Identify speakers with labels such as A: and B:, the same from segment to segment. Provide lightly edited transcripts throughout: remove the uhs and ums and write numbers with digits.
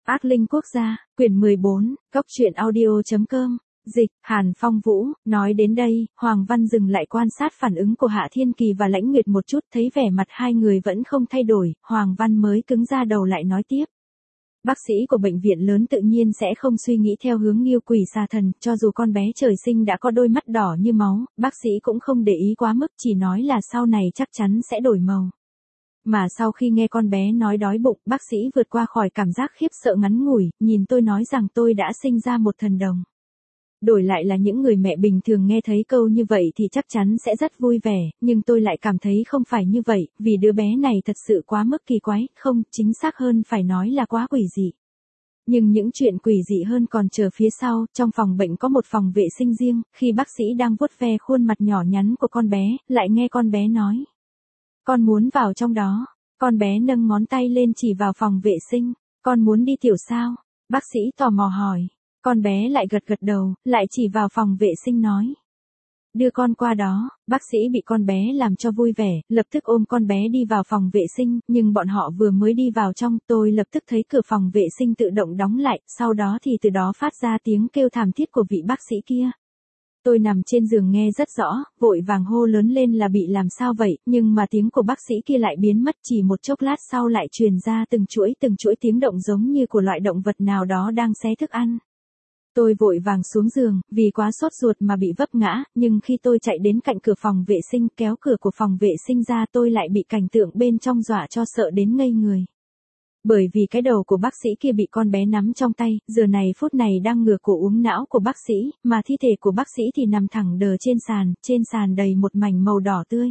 A: Ác Linh Quốc gia, quyển 14, Cốc truyện audio.com, dịch, Hàn Phong Vũ, nói đến đây, Hoàng Văn dừng lại quan sát phản ứng của Hạ Thiên Kỳ và Lãnh Nguyệt một chút, thấy vẻ mặt hai người vẫn không thay đổi, Hoàng Văn mới cứng ra đầu lại nói tiếp. Bác sĩ của bệnh viện lớn tự nhiên sẽ không suy nghĩ theo hướng nghiêu quỷ xà thần, cho dù con bé trời sinh đã có đôi mắt đỏ như máu, bác sĩ cũng không để ý quá mức, chỉ nói là sau này chắc chắn sẽ đổi màu. Mà sau khi nghe con bé nói đói bụng, bác sĩ vượt qua khỏi cảm giác khiếp sợ ngắn ngủi, nhìn tôi nói rằng tôi đã sinh ra một thần đồng. Đổi lại là những người mẹ bình thường nghe thấy câu như vậy thì chắc chắn sẽ rất vui vẻ, nhưng tôi lại cảm thấy không phải như vậy, vì đứa bé này thật sự quá mức kỳ quái, không, chính xác hơn phải nói là quá quỷ dị. Nhưng những chuyện quỷ dị hơn còn chờ phía sau, trong phòng bệnh có một phòng vệ sinh riêng, khi bác sĩ đang vuốt ve khuôn mặt nhỏ nhắn của con bé, lại nghe con bé nói. Con muốn vào trong đó, con bé nâng ngón tay lên chỉ vào phòng vệ sinh, con muốn đi tiểu sao? Bác sĩ tò mò hỏi, con bé lại gật gật đầu, lại chỉ vào phòng vệ sinh nói. Đưa con qua đó, bác sĩ bị con bé làm cho vui vẻ, lập tức ôm con bé đi vào phòng vệ sinh, nhưng bọn họ vừa mới đi vào trong, tôi lập tức thấy cửa phòng vệ sinh tự động đóng lại, sau đó thì từ đó phát ra tiếng kêu thảm thiết của vị bác sĩ kia. Tôi nằm trên giường nghe rất rõ, vội vàng hô lớn lên là bị làm sao vậy, nhưng mà tiếng của bác sĩ kia lại biến mất, chỉ một chốc lát sau lại truyền ra từng chuỗi tiếng động giống như của loại động vật nào đó đang xé thức ăn. Tôi vội vàng xuống giường, vì quá sốt ruột mà bị vấp ngã, nhưng khi tôi chạy đến cạnh cửa phòng vệ sinh kéo cửa của phòng vệ sinh ra tôi lại bị cảnh tượng bên trong dọa cho sợ đến ngây người. Bởi vì cái đầu của bác sĩ kia bị con bé nắm trong tay, giờ này phút này đang ngửa cổ uống não của bác sĩ, mà thi thể của bác sĩ thì nằm thẳng đờ trên sàn đầy một mảnh màu đỏ tươi.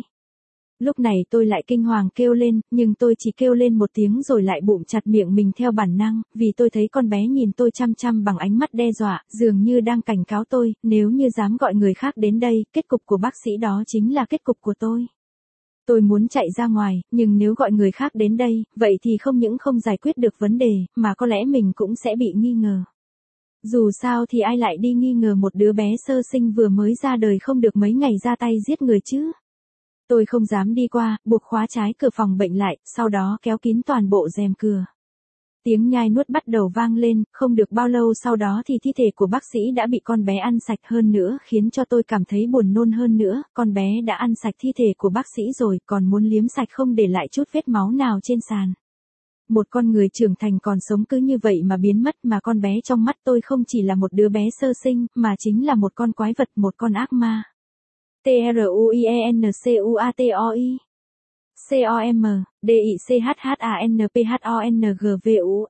A: Lúc này tôi lại kinh hoàng kêu lên, nhưng tôi chỉ kêu lên một tiếng rồi lại bụm chặt miệng mình theo bản năng, vì tôi thấy con bé nhìn tôi chăm chăm bằng ánh mắt đe dọa, dường như đang cảnh cáo tôi, nếu như dám gọi người khác đến đây, kết cục của bác sĩ đó chính là kết cục của tôi. Tôi muốn chạy ra ngoài, nhưng nếu gọi người khác đến đây, vậy thì không những không giải quyết được vấn đề, mà có lẽ mình cũng sẽ bị nghi ngờ. Dù sao thì ai lại đi nghi ngờ một đứa bé sơ sinh vừa mới ra đời không được mấy ngày ra tay giết người chứ? Tôi không dám đi qua, buộc khóa trái cửa phòng bệnh lại, sau đó kéo kín toàn bộ rèm cửa. Tiếng nhai nuốt bắt đầu vang lên, không được bao lâu sau đó thì thi thể của bác sĩ đã bị con bé ăn sạch hơn nữa, khiến cho tôi cảm thấy buồn nôn hơn nữa, con bé đã ăn sạch thi thể của bác sĩ rồi, còn muốn liếm sạch không để lại chút vết máu nào trên sàn. Một con người trưởng thành còn sống cứ như vậy mà biến mất, mà con bé trong mắt tôi không chỉ là một đứa bé sơ sinh, mà chính là một con quái vật, một con ác ma. TRUIENCUATOI COM, DICHHANPHONGVU,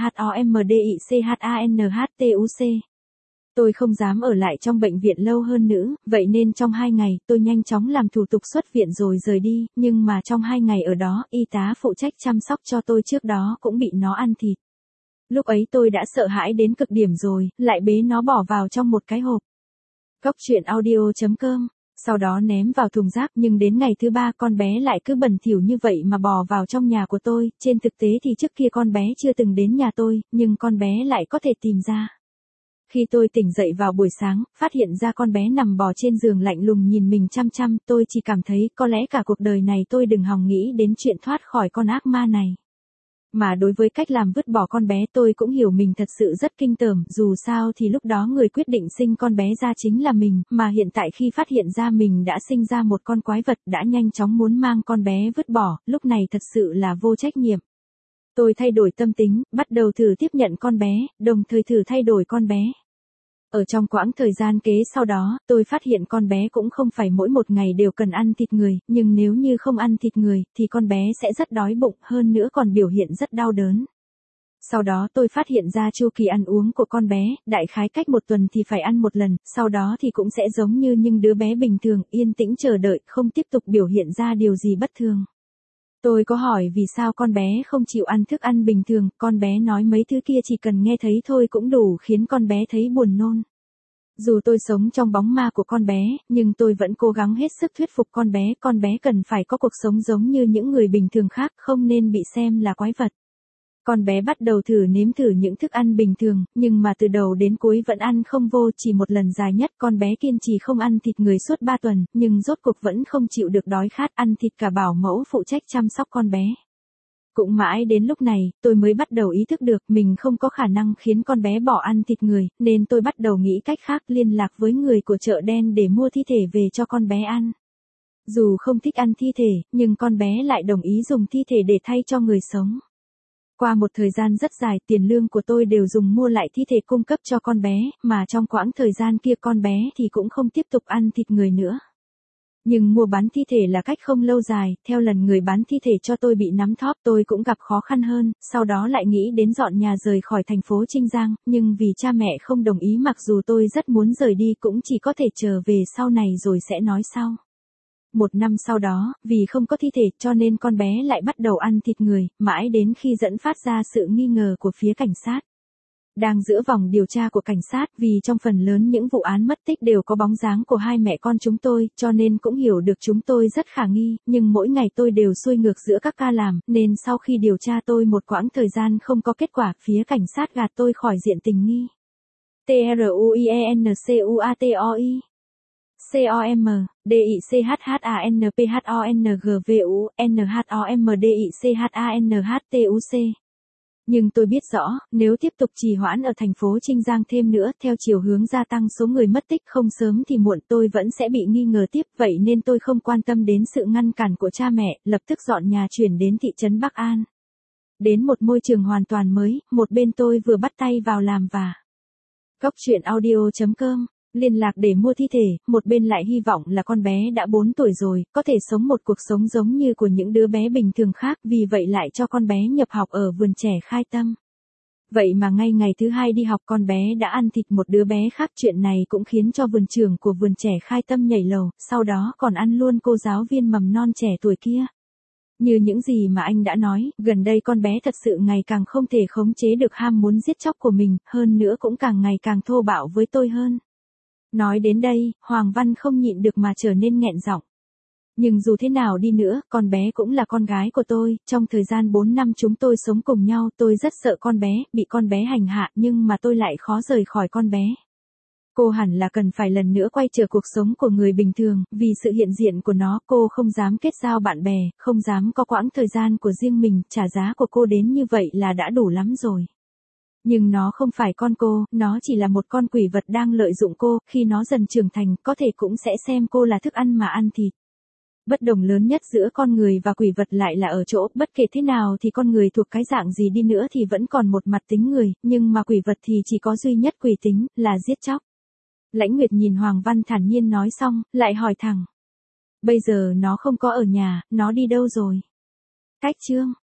A: NHOMDICHANHTUC. Tôi không dám ở lại trong bệnh viện lâu hơn nữa, vậy nên trong 2 ngày, tôi nhanh chóng làm thủ tục xuất viện rồi rời đi, nhưng mà trong 2 ngày ở đó, y tá phụ trách chăm sóc cho tôi trước đó cũng bị nó ăn thịt. Lúc ấy tôi đã sợ hãi đến cực điểm rồi, lại bế nó bỏ vào trong một cái hộp. Cốc truyện audio.com. Sau đó ném vào thùng rác, nhưng đến ngày thứ 3 con bé lại cứ bẩn thỉu như vậy mà bò vào trong nhà của tôi, trên thực tế thì trước kia con bé chưa từng đến nhà tôi, nhưng con bé lại có thể tìm ra. Khi tôi tỉnh dậy vào buổi sáng, phát hiện ra con bé nằm bò trên giường lạnh lùng nhìn mình chăm chăm, tôi chỉ cảm thấy có lẽ cả cuộc đời này tôi đừng hòng nghĩ đến chuyện thoát khỏi con ác ma này. Mà đối với cách làm vứt bỏ con bé tôi cũng hiểu mình thật sự rất kinh tởm, dù sao thì lúc đó người quyết định sinh con bé ra chính là mình, mà hiện tại khi phát hiện ra mình đã sinh ra một con quái vật đã nhanh chóng muốn mang con bé vứt bỏ, lúc này thật sự là vô trách nhiệm. Tôi thay đổi tâm tính, bắt đầu thử tiếp nhận con bé, đồng thời thử thay đổi con bé. Ở trong quãng thời gian kế sau đó, tôi phát hiện con bé cũng không phải mỗi một ngày đều cần ăn thịt người, nhưng nếu như không ăn thịt người, thì con bé sẽ rất đói bụng, hơn nữa còn biểu hiện rất đau đớn. Sau đó tôi phát hiện ra chu kỳ ăn uống của con bé, đại khái cách 1 tuần thì phải ăn 1 lần, sau đó thì cũng sẽ giống như những đứa bé bình thường, yên tĩnh chờ đợi, không tiếp tục biểu hiện ra điều gì bất thường. Tôi có hỏi vì sao con bé không chịu ăn thức ăn bình thường, con bé nói mấy thứ kia chỉ cần nghe thấy thôi cũng đủ khiến con bé thấy buồn nôn. Dù tôi sống trong bóng ma của con bé, nhưng tôi vẫn cố gắng hết sức thuyết phục con bé cần phải có cuộc sống giống như những người bình thường khác, không nên bị xem là quái vật. Con bé bắt đầu nếm thử những thức ăn bình thường, nhưng mà từ đầu đến cuối vẫn ăn không vô, chỉ một lần dài nhất con bé kiên trì không ăn thịt người suốt 3 tuần, nhưng rốt cuộc vẫn không chịu được đói khát, ăn thịt cả bảo mẫu phụ trách chăm sóc con bé. Cũng mãi đến lúc này, tôi mới bắt đầu ý thức được mình không có khả năng khiến con bé bỏ ăn thịt người, nên tôi bắt đầu nghĩ cách khác liên lạc với người của chợ đen để mua thi thể về cho con bé ăn. Dù không thích ăn thi thể, nhưng con bé lại đồng ý dùng thi thể để thay cho người sống. Qua một thời gian rất dài, tiền lương của tôi đều dùng mua lại thi thể cung cấp cho con bé, mà trong quãng thời gian kia con bé thì cũng không tiếp tục ăn thịt người nữa. Nhưng mua bán thi thể là cách không lâu dài, theo lần người bán thi thể cho tôi bị nắm thóp tôi cũng gặp khó khăn hơn, sau đó lại nghĩ đến dọn nhà rời khỏi thành phố Trinh Giang, nhưng vì cha mẹ không đồng ý mặc dù tôi rất muốn rời đi cũng chỉ có thể chờ về sau này rồi sẽ nói sau. 1 năm sau đó, vì không có thi thể cho nên con bé lại bắt đầu ăn thịt người, mãi đến khi dẫn phát ra sự nghi ngờ của phía cảnh sát. Đang giữa vòng điều tra của cảnh sát vì trong phần lớn những vụ án mất tích đều có bóng dáng của hai mẹ con chúng tôi, cho nên cũng hiểu được chúng tôi rất khả nghi, nhưng mỗi ngày tôi đều xuôi ngược giữa các ca làm, nên sau khi điều tra tôi một quãng thời gian không có kết quả, phía cảnh sát gạt tôi khỏi diện tình nghi. TRUIENCUATOI COM, DICHHANPHONGVU, NHOMDICHANHTUC. Nhưng tôi biết rõ, nếu tiếp tục trì hoãn ở thành phố Trinh Giang thêm nữa, theo chiều hướng gia tăng số người mất tích không sớm thì muộn tôi vẫn sẽ bị nghi ngờ tiếp, vậy nên tôi không quan tâm đến sự ngăn cản của cha mẹ, lập tức dọn nhà chuyển đến thị trấn Bắc An. Đến một môi trường hoàn toàn mới, một bên tôi vừa bắt tay vào làm và Góc truyện audio.com liên lạc để mua thi thể, một bên lại hy vọng là con bé đã 4 tuổi rồi, có thể sống một cuộc sống giống như của những đứa bé bình thường khác, vì vậy lại cho con bé nhập học ở vườn trẻ Khai Tâm. Vậy mà ngay ngày thứ 2 đi học con bé đã ăn thịt một đứa bé khác, chuyện này cũng khiến cho vườn trưởng của vườn trẻ Khai Tâm nhảy lầu, sau đó còn ăn luôn cô giáo viên mầm non trẻ tuổi kia. Như những gì mà anh đã nói, gần đây con bé thật sự ngày càng không thể khống chế được ham muốn giết chóc của mình, hơn nữa cũng càng ngày càng thô bạo với tôi hơn. Nói đến đây, Hoàng Văn không nhịn được mà trở nên nghẹn giọng. Nhưng dù thế nào đi nữa, con bé cũng là con gái của tôi, trong thời gian 4 năm chúng tôi sống cùng nhau tôi rất sợ con bé, bị con bé hành hạ nhưng mà tôi lại khó rời khỏi con bé. Cô hẳn là cần phải lần nữa quay trở cuộc sống của người bình thường, vì sự hiện diện của nó cô không dám kết giao bạn bè, không dám có quãng thời gian của riêng mình, trả giá của cô đến như vậy là đã đủ lắm rồi. Nhưng nó không phải con cô, nó chỉ là một con quỷ vật đang lợi dụng cô, khi nó dần trưởng thành có thể cũng sẽ xem cô là thức ăn mà ăn thịt. Bất đồng lớn nhất giữa con người và quỷ vật lại là ở chỗ, bất kể thế nào thì con người thuộc cái dạng gì đi nữa thì vẫn còn một mặt tính người, nhưng mà quỷ vật thì chỉ có duy nhất quỷ tính, là giết chóc. Lãnh Nguyệt nhìn Hoàng Văn thản nhiên nói xong, lại hỏi thẳng. Bây giờ nó không có ở nhà, nó đi đâu rồi? Cách chương.